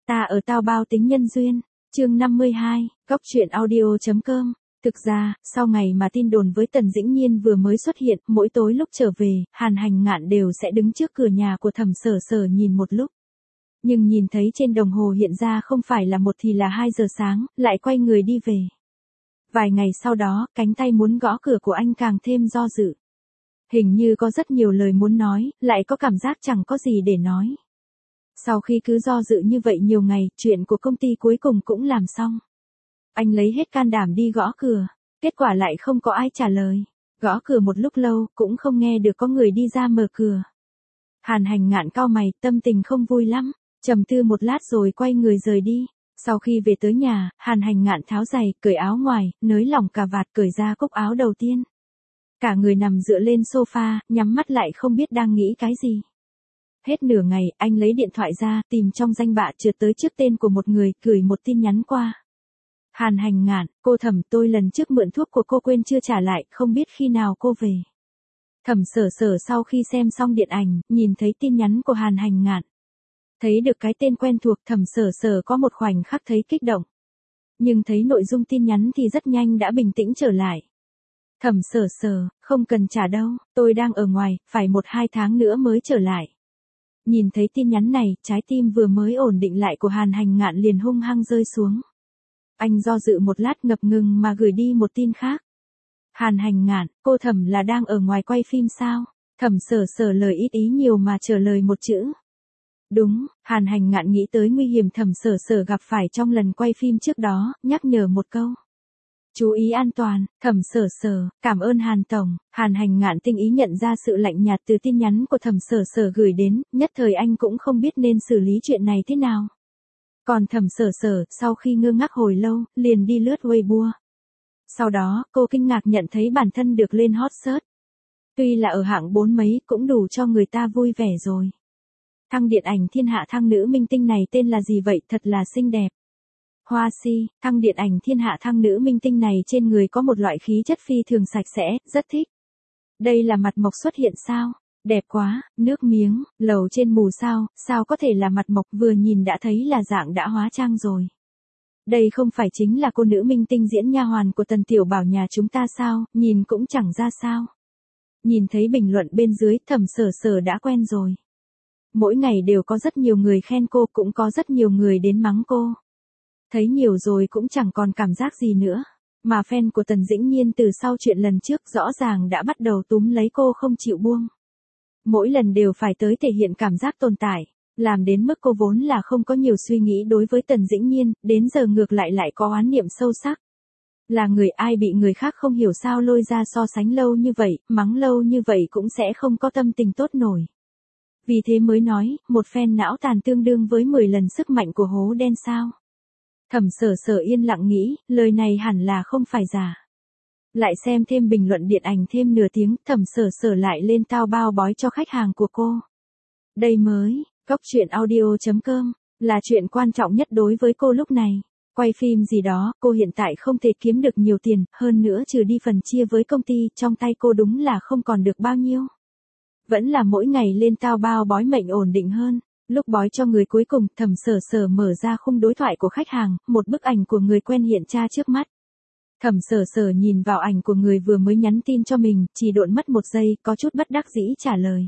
Ta ở tao bao tính nhân duyên, chương 52, góc truyện audio.com. Thực ra, sau ngày mà tin đồn với Tần Dĩnh Nhiên vừa mới xuất hiện, mỗi tối lúc trở về, Hàn Hành Ngạn đều sẽ đứng trước cửa nhà của Thẩm Sở Sở nhìn một lúc. Nhưng nhìn thấy trên đồng hồ hiện ra không phải là 1 thì là 2 giờ sáng, lại quay người đi về. Vài ngày sau đó, cánh tay muốn gõ cửa của anh càng thêm do dự. Hình như có rất nhiều lời muốn nói, lại có cảm giác chẳng có gì để nói. Sau khi cứ do dự như vậy nhiều ngày, chuyện của công ty cuối cùng cũng làm xong. Anh lấy hết can đảm đi gõ cửa, kết quả lại không có ai trả lời. Gõ cửa một lúc lâu, cũng không nghe được có người đi ra mở cửa. Hàn Hành Ngạn cau mày, tâm tình không vui lắm, trầm tư một lát rồi quay người rời đi. Sau khi về tới nhà, Hàn Hành Ngạn tháo giày, cởi áo ngoài, nới lỏng cà vạt, cởi ra cúc áo đầu tiên. Cả người nằm dựa lên sofa, nhắm mắt lại không biết đang nghĩ cái gì. Hết nửa ngày, anh lấy điện thoại ra, tìm trong danh bạ trượt tới trước tên của một người, gửi một tin nhắn qua. Hàn Hành Ngạn, cô Thẩm, tôi lần trước mượn thuốc của cô quên chưa trả lại, không biết khi nào cô về. Thẩm Sở Sở sau khi xem xong điện ảnh, nhìn thấy tin nhắn của Hàn Hành Ngạn. Thấy được cái tên quen thuộc, Thẩm Sở Sở có một khoảnh khắc thấy kích động. Nhưng thấy nội dung tin nhắn thì rất nhanh đã bình tĩnh trở lại. Thẩm Sở Sở, không cần trả đâu, tôi đang ở ngoài, phải 1-2 tháng nữa mới trở lại. Nhìn thấy tin nhắn này, trái tim vừa mới ổn định lại của Hàn Hành Ngạn liền hung hăng rơi xuống. Anh do dự một lát ngập ngừng mà gửi đi một tin khác. Hàn Hành Ngạn, cô Thẩm là đang ở ngoài quay phim sao? Thẩm Sở Sở lời ít ý nhiều mà trả lời một chữ. Đúng, Hàn Hành Ngạn nghĩ tới nguy hiểm Thẩm Sở Sở gặp phải trong lần quay phim trước đó, nhắc nhở một câu. Chú ý an toàn, Thẩm Sở Sở, cảm ơn Hàn Tổng. Hàn Hành Ngạn tinh ý nhận ra sự lạnh nhạt từ tin nhắn của Thẩm Sở Sở gửi đến, nhất thời anh cũng không biết nên xử lý chuyện này thế nào. Còn Thẩm Sở Sở, sau khi ngơ ngác hồi lâu, liền đi lướt Weibo. Sau đó, cô kinh ngạc nhận thấy bản thân được lên hot search. Tuy là ở hạng 4 mấy, cũng đủ cho người ta vui vẻ rồi. Thăng điện ảnh thiên hạ thăng nữ minh tinh này tên là gì vậy, thật là xinh đẹp. Hoa Si, thăng điện ảnh thiên hạ thăng nữ minh tinh này trên người có một loại khí chất phi thường sạch sẽ, rất thích. Đây là mặt mộc xuất hiện sao? Đẹp quá, nước miếng, lầu trên mù sao có thể là mặt mộc, vừa nhìn đã thấy là dạng đã hóa trang rồi. Đây không phải chính là cô nữ minh tinh diễn nha hoàn của Tần Tiểu Bảo nhà chúng ta sao, nhìn cũng chẳng ra sao. Nhìn thấy bình luận bên dưới, Thẩm Sở Sở đã quen rồi. Mỗi ngày đều có rất nhiều người khen cô, cũng có rất nhiều người đến mắng cô. Thấy nhiều rồi cũng chẳng còn cảm giác gì nữa. Mà fan của Tần Dĩnh Nhiên từ sau chuyện lần trước rõ ràng đã bắt đầu túm lấy cô không chịu buông. Mỗi lần đều phải tới thể hiện cảm giác tồn tại, làm đến mức cô vốn là không có nhiều suy nghĩ đối với Tần Dĩnh Nhiên, đến giờ ngược lại có oán niệm sâu sắc. Là người ai bị người khác không hiểu sao lôi ra so sánh lâu như vậy, mắng lâu như vậy cũng sẽ không có tâm tình tốt nổi. Vì thế mới nói, một fan não tàn tương đương với 10 lần sức mạnh của hố đen sao. Thẩm Sở Sở yên lặng nghĩ, lời này hẳn là không phải giả. Lại xem thêm bình luận điện ảnh thêm nửa tiếng, Thẩm Sở Sở lại lên tao bao bói cho khách hàng của cô. Đây mới, góc truyện audio.com, là chuyện quan trọng nhất đối với cô lúc này. Quay phim gì đó, cô hiện tại không thể kiếm được nhiều tiền, hơn nữa trừ đi phần chia với công ty, trong tay cô đúng là không còn được bao nhiêu. Vẫn là mỗi ngày lên tao bao bói mệnh ổn định hơn. Lúc bói cho người cuối cùng, Thẩm Sở Sở mở ra khung đối thoại của khách hàng, một bức ảnh của người quen hiện ra trước mắt. Thẩm Sở Sở nhìn vào ảnh của người vừa mới nhắn tin cho mình, chỉ độn mất 1 giây, có chút bất đắc dĩ trả lời.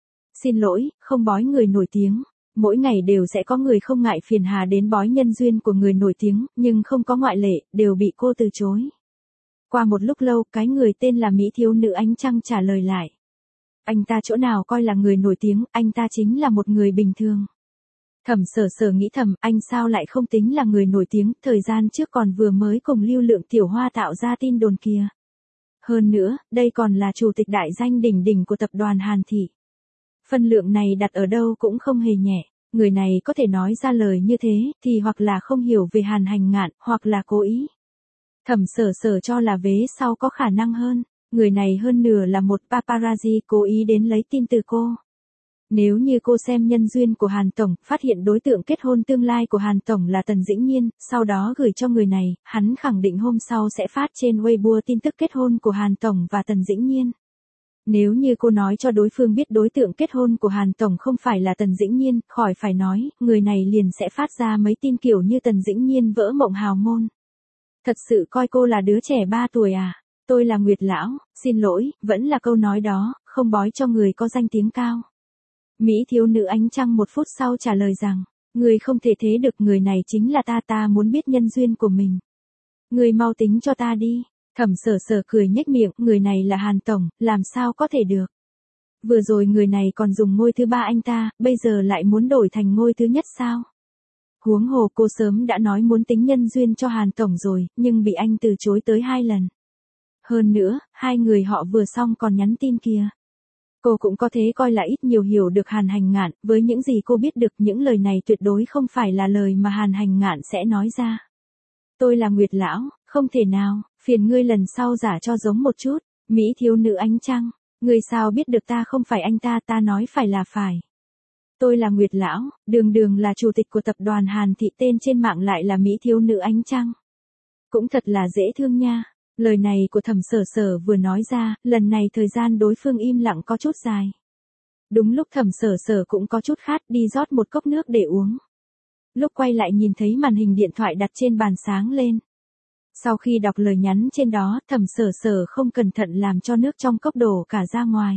Xin lỗi, không bói người nổi tiếng. Mỗi ngày đều sẽ có người không ngại phiền hà đến bói nhân duyên của người nổi tiếng, nhưng không có ngoại lệ, đều bị cô từ chối. Qua một lúc lâu, cái người tên là Mỹ thiếu nữ Ánh Trăng trả lời lại. Anh ta chỗ nào coi là người nổi tiếng, anh ta chính là một người bình thường. Thẩm Sở Sở nghĩ thầm, anh sao lại không tính là người nổi tiếng, thời gian trước còn vừa mới cùng Lưu Lượng Tiểu Hoa tạo ra tin đồn kia. Hơn nữa, đây còn là chủ tịch đại danh đỉnh đỉnh của tập đoàn Hàn Thị. Phân lượng này đặt ở đâu cũng không hề nhẹ, người này có thể nói ra lời như thế, thì hoặc là không hiểu về Hàn Hành Ngạn, hoặc là cố ý. Thẩm Sở Sở cho là vế sau có khả năng hơn. Người này hơn nửa là một paparazzi cố ý đến lấy tin từ cô. Nếu như cô xem nhân duyên của Hàn Tổng, phát hiện đối tượng kết hôn tương lai của Hàn Tổng là Tần Dĩnh Nhiên, sau đó gửi cho người này, hắn khẳng định hôm sau sẽ phát trên Weibo tin tức kết hôn của Hàn Tổng và Tần Dĩnh Nhiên. Nếu như cô nói cho đối phương biết đối tượng kết hôn của Hàn Tổng không phải là Tần Dĩnh Nhiên, khỏi phải nói, người này liền sẽ phát ra mấy tin kiểu như Tần Dĩnh Nhiên vỡ mộng hào môn. Thật sự coi cô là đứa trẻ 3 tuổi à? Tôi là Nguyệt Lão, xin lỗi, vẫn là câu nói đó, không bói cho người có danh tiếng cao. Mỹ thiếu nữ ánh trăng 1 phút sau trả lời rằng, người không thể thế được, người này chính là ta muốn biết nhân duyên của mình. Người mau tính cho ta đi. Thẩm Sở Sở cười nhếch miệng, người này là Hàn Tổng, làm sao có thể được. Vừa rồi người này còn dùng ngôi thứ 3 anh ta, bây giờ lại muốn đổi thành ngôi thứ nhất sao? Huống hồ cô sớm đã nói muốn tính nhân duyên cho Hàn Tổng rồi, nhưng bị anh từ chối tới 2 lần. Hơn nữa, 2 người họ vừa xong còn nhắn tin kìa. Cô cũng có thế coi là ít nhiều hiểu được Hàn Hành Ngạn, với những gì cô biết được những lời này tuyệt đối không phải là lời mà Hàn Hành Ngạn sẽ nói ra. Tôi là Nguyệt Lão, không thể nào, phiền ngươi lần sau giả cho giống một chút. Mỹ thiếu nữ ánh trăng, ngươi sao biết được ta không phải anh ta, ta nói phải là phải. Tôi là Nguyệt Lão, đường là chủ tịch của tập đoàn Hàn Thị, tên trên mạng lại là Mỹ thiếu nữ ánh trăng. Cũng thật là dễ thương nha. Lời này của Thẩm Sở Sở vừa nói ra, lần này thời gian đối phương im lặng có chút dài. Đúng lúc Thẩm Sở Sở cũng có chút khát, đi rót một cốc nước để uống. Lúc quay lại nhìn thấy màn hình điện thoại đặt trên bàn sáng lên. Sau khi đọc lời nhắn trên đó, Thẩm Sở Sở không cẩn thận làm cho nước trong cốc đổ cả ra ngoài.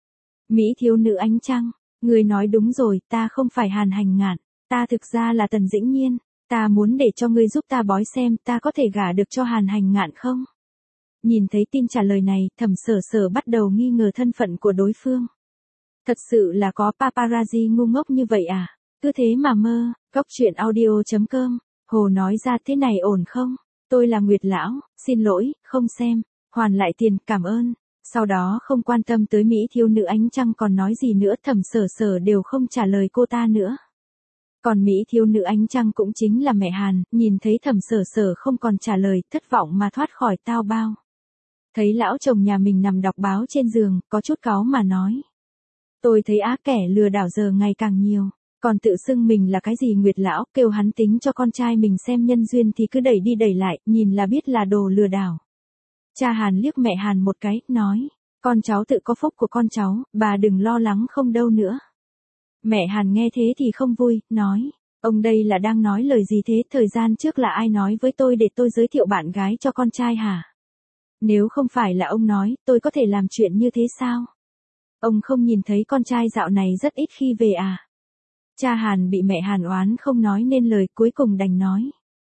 Mỹ thiếu nữ ánh trăng, người nói đúng rồi, ta không phải Hàn Hành Ngạn, ta thực ra là Tần Dĩnh Nhiên, ta muốn để cho ngươi giúp ta bói xem ta có thể gả được cho Hàn Hành Ngạn không? Nhìn thấy tin trả lời này, Thẩm Sở Sở bắt đầu nghi ngờ thân phận của đối phương. Thật sự là có paparazzi ngu ngốc như vậy à? Cứ thế mà mơ. Cóc truyện audio.com. Hồ nói ra thế này ổn không? Tôi là Nguyệt Lão, xin lỗi, không xem. Hoàn lại tiền, cảm ơn. Sau đó không quan tâm tới Mỹ thiếu nữ ánh trăng còn nói gì nữa, Thẩm Sở Sở đều không trả lời cô ta nữa. Còn Mỹ thiếu nữ ánh trăng cũng chính là mẹ Hàn, nhìn thấy Thẩm Sở Sở không còn trả lời, thất vọng mà thoát khỏi tao bao. Thấy lão chồng nhà mình nằm đọc báo trên giường, có chút cáu mà nói. Tôi thấy kẻ lừa đảo giờ ngày càng nhiều, còn tự xưng mình là cái gì Nguyệt Lão, kêu hắn tính cho con trai mình xem nhân duyên thì cứ đẩy đi đẩy lại, nhìn là biết là đồ lừa đảo. Cha Hàn liếc mẹ Hàn một cái, nói, con cháu tự có phúc của con cháu, bà đừng lo lắng không đâu nữa. Mẹ Hàn nghe thế thì không vui, nói, ông đây là đang nói lời gì thế, thời gian trước là ai nói với tôi để tôi giới thiệu bạn gái cho con trai hả? Nếu không phải là ông nói, tôi có thể làm chuyện như thế sao? Ông không nhìn thấy con trai dạo này rất ít khi về à? Cha Hàn bị mẹ Hàn oán không nói nên lời, cuối cùng đành nói.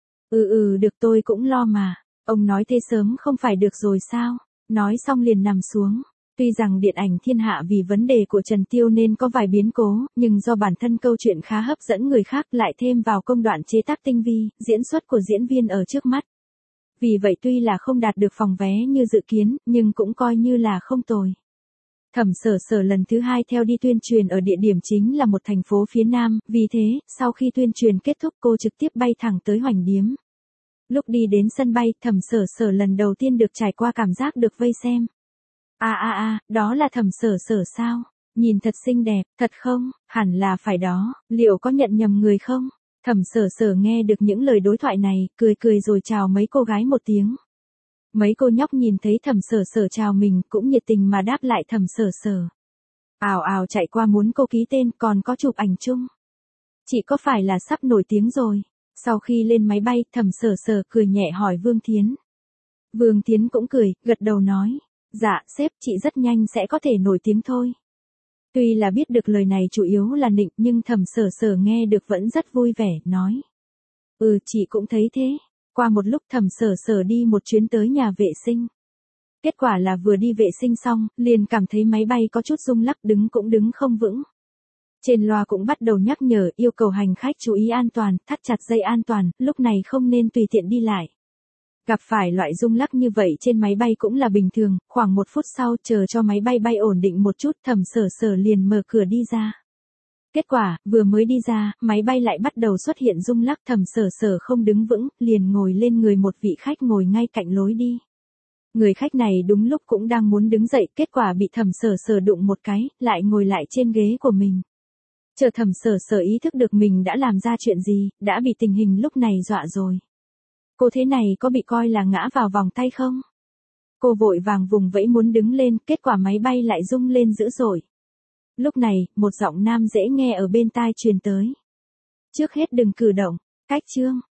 Được, tôi cũng lo mà. Ông nói thế sớm không phải được rồi sao? Nói xong liền nằm xuống. Tuy rằng điện ảnh thiên hạ vì vấn đề của Trần Tiêu nên có vài biến cố, nhưng do bản thân câu chuyện khá hấp dẫn người khác lại thêm vào công đoạn chế tác tinh vi, diễn xuất của diễn viên ở trước mắt. Vì vậy tuy là không đạt được phòng vé như dự kiến, nhưng cũng coi như là không tồi. Thẩm Sở Sở lần thứ 2 theo đi tuyên truyền ở địa điểm chính là một thành phố phía Nam, vì thế, sau khi tuyên truyền kết thúc cô trực tiếp bay thẳng tới Hoành Điếm. Lúc đi đến sân bay, Thẩm Sở Sở lần đầu tiên được trải qua cảm giác được vây xem. Đó là Thẩm Sở Sở sao? Nhìn thật xinh đẹp, thật không? Hẳn là phải đó, liệu có nhận nhầm người không? Thẩm Sở Sở nghe được những lời đối thoại này, cười rồi chào mấy cô gái một tiếng. Mấy cô nhóc nhìn thấy Thẩm Sở Sở chào mình cũng nhiệt tình mà đáp lại Thẩm Sở Sở. Ào chạy qua muốn cô ký tên, còn có chụp ảnh chung. Chị có phải là sắp nổi tiếng rồi? Sau khi lên máy bay, Thẩm Sở Sở cười nhẹ hỏi Vương Thiến. Vương Thiến cũng cười, gật đầu nói. Dạ, sếp, chị rất nhanh sẽ có thể nổi tiếng thôi. Tuy là biết được lời này chủ yếu là nịnh, nhưng Thẩm Sở Sở nghe được vẫn rất vui vẻ, nói. Chị cũng thấy thế. Qua một lúc Thẩm Sở Sở đi một chuyến tới nhà vệ sinh. Kết quả là vừa đi vệ sinh xong, liền cảm thấy máy bay có chút rung lắc, đứng cũng đứng không vững. Trên loa cũng bắt đầu nhắc nhở yêu cầu hành khách chú ý an toàn, thắt chặt dây an toàn, lúc này không nên tùy tiện đi lại. Gặp phải loại rung lắc như vậy trên máy bay cũng là bình thường, khoảng 1 phút sau chờ cho máy bay bay ổn định một chút, Thẩm Sở Sở liền mở cửa đi ra. Kết quả, vừa mới đi ra, máy bay lại bắt đầu xuất hiện rung lắc, Thẩm Sở Sở không đứng vững, liền ngồi lên người một vị khách ngồi ngay cạnh lối đi. Người khách này đúng lúc cũng đang muốn đứng dậy, kết quả bị Thẩm Sở Sở đụng một cái, lại ngồi lại trên ghế của mình. Chờ Thẩm Sở Sở ý thức được mình đã làm ra chuyện gì, đã bị tình hình lúc này dọa rồi. Cô thế này có bị coi là ngã vào vòng tay không? Cô vội vàng vùng vẫy muốn đứng lên, kết quả máy bay lại rung lên dữ dội. Lúc này, một giọng nam dễ nghe ở bên tai truyền tới. Trước hết đừng cử động, cách chương.